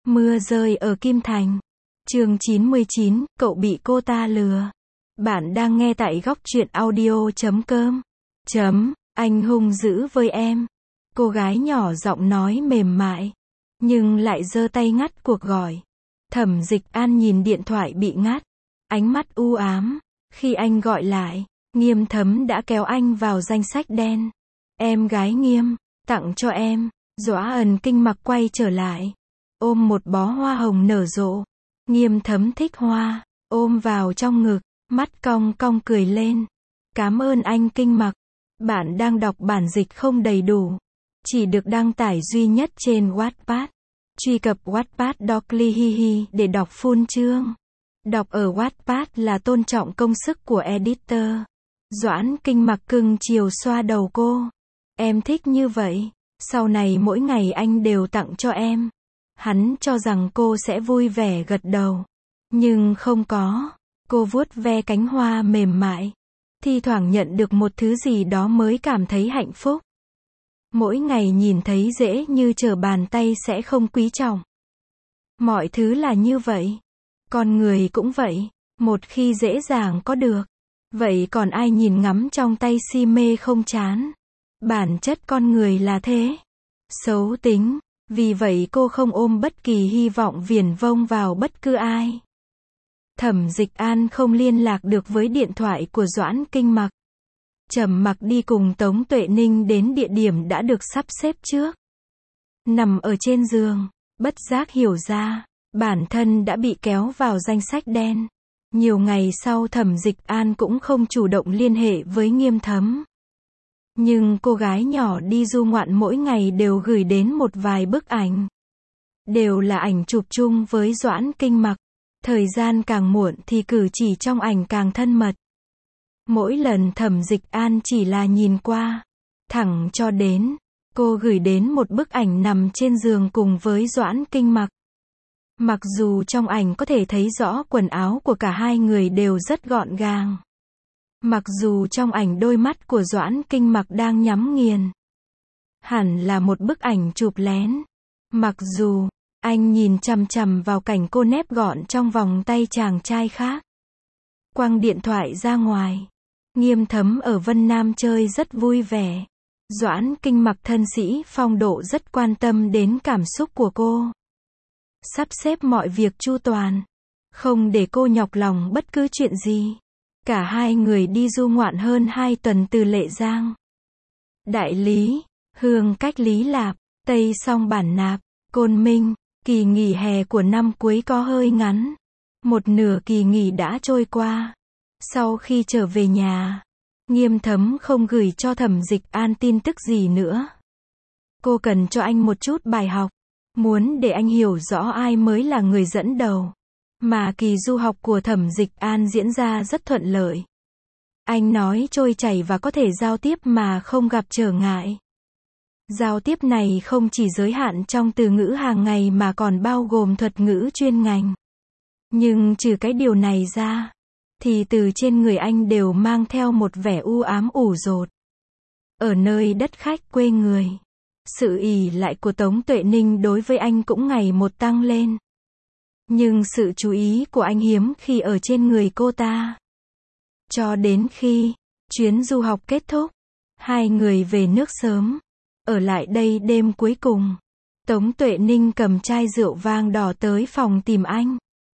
Mưa rơi ở Kim Thành. Chương 99, cậu bị cô ta lừa. Bạn đang nghe tại góc truyện audio.com. Anh hung dữ với em. Cô gái nhỏ giọng nói mềm mại, nhưng lại giơ tay ngắt cuộc gọi. Thẩm Dịch An nhìn điện thoại bị ngắt, ánh mắt u ám. Khi anh gọi lại, Nghiêm Thấm đã kéo anh vào danh sách đen. Em gái Nghiêm, tặng cho em. Dõa Ẩn Kinh Mặc quay trở lại, ôm một bó hoa hồng nở rộ. Nghiêm Thấm thích hoa, ôm vào trong ngực, mắt cong cong cười lên. Cảm ơn anh Kinh Mặc. Bạn đang đọc bản dịch không đầy đủ, chỉ được đăng tải duy nhất trên Wattpad. Truy cập Wattpad.com để đọc full chương. Đọc ở Wattpad là tôn trọng công sức của editor. Doãn Kinh Mặc cưng chiều xoa đầu cô. Em thích như vậy, sau này mỗi ngày anh đều tặng cho em. Hắn cho rằng cô sẽ vui vẻ gật đầu, nhưng không có. Cô vuốt ve cánh hoa mềm mại, thi thoảng nhận được một thứ gì đó mới cảm thấy hạnh phúc. Mỗi ngày nhìn thấy dễ như trở bàn tay sẽ không quý trọng. Mọi thứ là như vậy, con người cũng vậy, một khi dễ dàng có được, vậy còn ai nhìn ngắm trong tay si mê không chán. Bản chất con người là thế, xấu tính, vì vậy cô không ôm bất kỳ hy vọng viển vông vào bất cứ ai. Thẩm Dịch An không liên lạc được với điện thoại của Doãn Kinh Mặc. Trầm Mặc đi cùng Tống Tuệ Ninh đến địa điểm đã được sắp xếp trước. Nằm ở trên giường, bất giác hiểu ra, bản thân đã bị kéo vào danh sách đen. Nhiều ngày sau Thẩm Dịch An cũng không chủ động liên hệ với Nghiêm Thấm. Nhưng cô gái nhỏ đi du ngoạn mỗi ngày đều gửi đến một vài bức ảnh. Đều là ảnh chụp chung với Doãn Kinh Mặc. Thời gian càng muộn thì cử chỉ trong ảnh càng thân mật. Mỗi lần Thẩm Dịch An chỉ là nhìn qua, thẳng cho đến cô gửi đến một bức ảnh nằm trên giường cùng với Doãn Kinh Mặc. Mặc dù trong ảnh có thể thấy rõ quần áo của cả hai người đều rất gọn gàng. Mặc dù trong ảnh đôi mắt của Doãn Kinh Mặc đang nhắm nghiền. Hẳn là một bức ảnh chụp lén. Mặc dù anh nhìn chằm chằm vào cảnh cô nép gọn trong vòng tay chàng trai khác. Quăng điện thoại ra ngoài. Nghiêm Thấm ở Vân Nam chơi rất vui vẻ. Doãn Kinh Mặc thân sĩ phong độ rất quan tâm đến cảm xúc của cô. Sắp xếp mọi việc chu toàn, không để cô nhọc lòng bất cứ chuyện gì. Cả hai người đi du ngoạn hơn 2 tuần từ Lệ Giang, Đại Lý, Hương Cách Lý Lạp, Tây Song Bản Nạp, Côn Minh. Kỳ nghỉ hè của năm cuối có hơi ngắn. Một nửa kỳ nghỉ đã trôi qua. Sau khi trở về nhà, Nghiêm Thấm không gửi cho Thẩm Dịch An tin tức gì nữa. Cô cần cho anh một chút bài học, muốn để anh hiểu rõ ai mới là người dẫn đầu. Mà kỳ du học của Thẩm Dịch An diễn ra rất thuận lợi. Anh nói trôi chảy và có thể giao tiếp mà không gặp trở ngại. Giao tiếp này không chỉ giới hạn trong từ ngữ hàng ngày mà còn bao gồm thuật ngữ chuyên ngành. Nhưng trừ cái điều này ra, thì từ trên người anh đều mang theo một vẻ u ám ủ dột. Ở nơi đất khách quê người, sự ỷ lại của Tống Tuệ Ninh đối với anh cũng ngày một tăng lên. Nhưng sự chú ý của anh hiếm khi ở trên người cô ta. Cho đến khi chuyến du học kết thúc, hai người về nước sớm. Ở lại đây đêm cuối cùng, Tống Tuệ Ninh cầm chai rượu vang đỏ tới phòng tìm anh.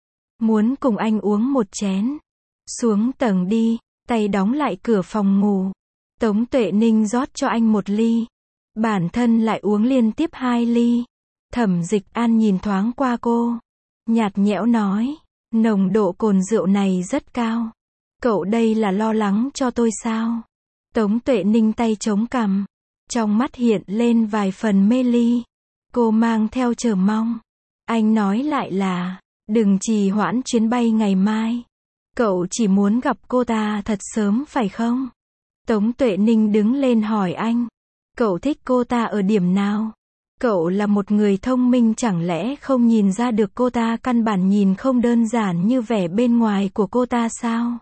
Muốn cùng anh uống một chén. Xuống tầng đi, tay đóng lại cửa phòng ngủ. Tống Tuệ Ninh rót cho anh một ly. Bản thân lại uống liên tiếp 2 ly. Thẩm Dịch An nhìn thoáng qua cô, nhạt nhẽo nói, nồng độ cồn rượu này rất cao. Cậu đây là lo lắng cho tôi sao? Tống Tuệ Ninh tay chống cằm, trong mắt hiện lên vài phần mê ly. Cô mang theo chờ mong. Anh nói lại là, đừng trì hoãn chuyến bay ngày mai. Cậu chỉ muốn gặp cô ta thật sớm phải không? Tống Tuệ Ninh đứng lên hỏi anh. Cậu thích cô ta ở điểm nào? Cậu là một người thông minh chẳng lẽ không nhìn ra được cô ta căn bản nhìn không đơn giản như vẻ bên ngoài của cô ta sao?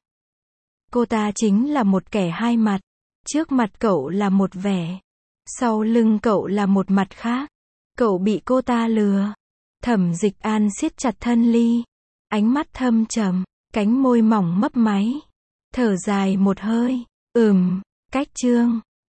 Cô ta chính là một kẻ hai mặt. Trước mặt cậu là một vẻ, sau lưng cậu là một mặt khác. Cậu bị cô ta lừa. Thẩm Dịch An siết chặt thân ly. Ánh mắt thâm trầm, cánh môi mỏng mấp máy. Thở dài một hơi. Cách chương.